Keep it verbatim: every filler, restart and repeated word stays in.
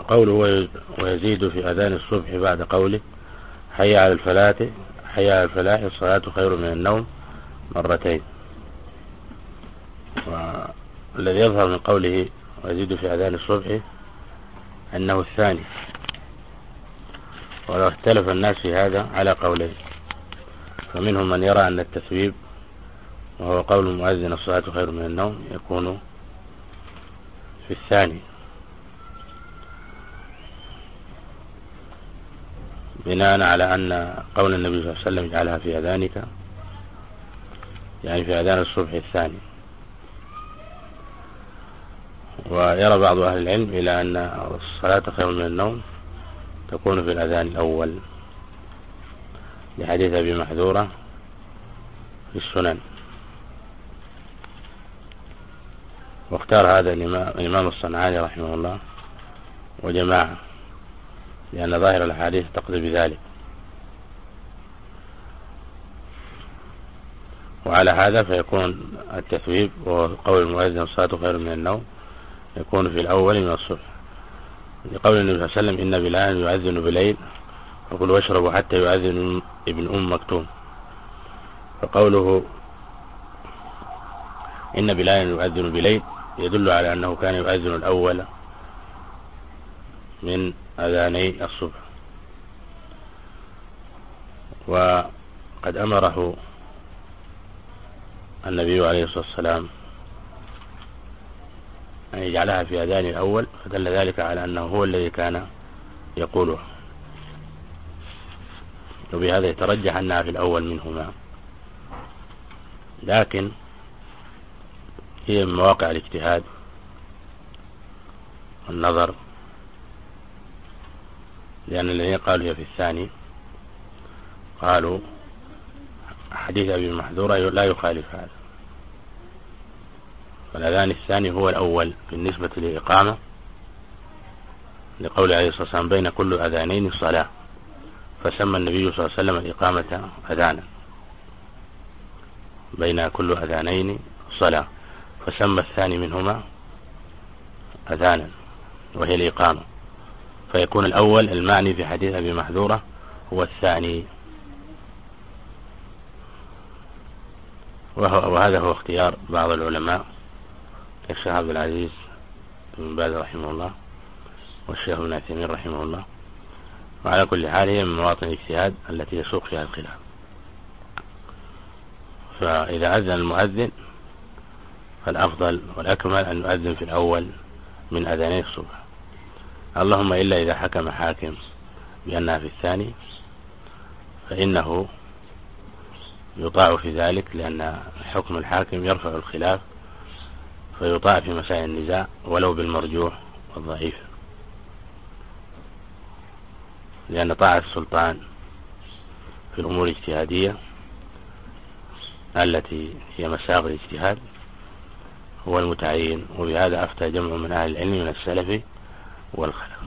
قوله ويزيد في أذان الصبح بعد قوله حي على الفلاح حي على الفلاح الصلاة خير من النوم مرتين. والذي يظهر من قوله ويزيد في أذان الصبح أنه الثاني، ولو اختلف الناس في هذا على قولين، فمنهم من يرى أن التثويب وهو قول المؤذن الصلاة خير من النوم يكون في الثاني، بناء على أن قول النبي صلى الله عليه وسلم اجعلها في أذانك، يعني في أذان الصبح الثاني. ويرى بعض أهل العلم إلى أن الصلاة خير من النوم تكون في الأذان الأول لحديث أبي محذورة في السنن. واختار هذا الإمام الصنعاني رحمه الله وجماعة، لأن ظاهر الحديث تقضي بذلك. وعلى هذا فيكون التثويب وهو قول المؤذن الصلاة خير من النوم يكون في الأول من الصبح، لقول النبي صلى الله عليه وسلم إن بلالا يؤذن بليل فكلوا واشربوا حتى يؤذن ابن أم مكتوم. فقوله إن بلالا يؤذن بليل يدل على أنه كان يؤذن الأول من أذاني الصبح. وقد أمره النبي عليه الصلاة والسلام أن يجعلها في أذان الأول، فدل ذلك على أنه هو الذي كان يقولها، وبهذا يترجح أنها في الأول منهما. لكن هي من مواقع الاجتهاد والنظر، لأن الذين قالوا هي في الثاني قالوا حديث أبي محذورة لا يخالف هذا، فالأذان الثاني هو الأول بالنسبة للإقامة، لقول عليه الصلاة والسلام بين كل أذانين صلاة، فسمى النبي صلى الله عليه وسلم الإقامة أذانا، بين كل أذانين صلاة، فسمى الثاني منهما أذانا وهي الإقامة، فيكون الأول المعني في حديث أبي محذورة هو الثاني. وهذا هو اختيار بعض العلماء كالشيخ عبد العزيز بن باز رحمه الله والشيخ ابن عثيمين رحمه الله. وعلى كل حال هي من مواطن الاجتهاد التي يسوق فيها الخلاف. فإذا أذن المؤذن فالأفضل والأكمل أن يؤذن في الأول من أذاني الصبح، اللهم إلا إذا حكم حاكم بأنها في الثاني فإنه يطاع في ذلك، لأن حكم الحاكم يرفع الخلاف فيطاع في مسائل النزاع ولو بالمرجوح والضعيف، لأن طاعة السلطان في الأمور الاجتهادية التي هي مساغ الاجتهاد هو المتعين. وبهذا أفتى جمع من أهل العلم من السلف والخلف.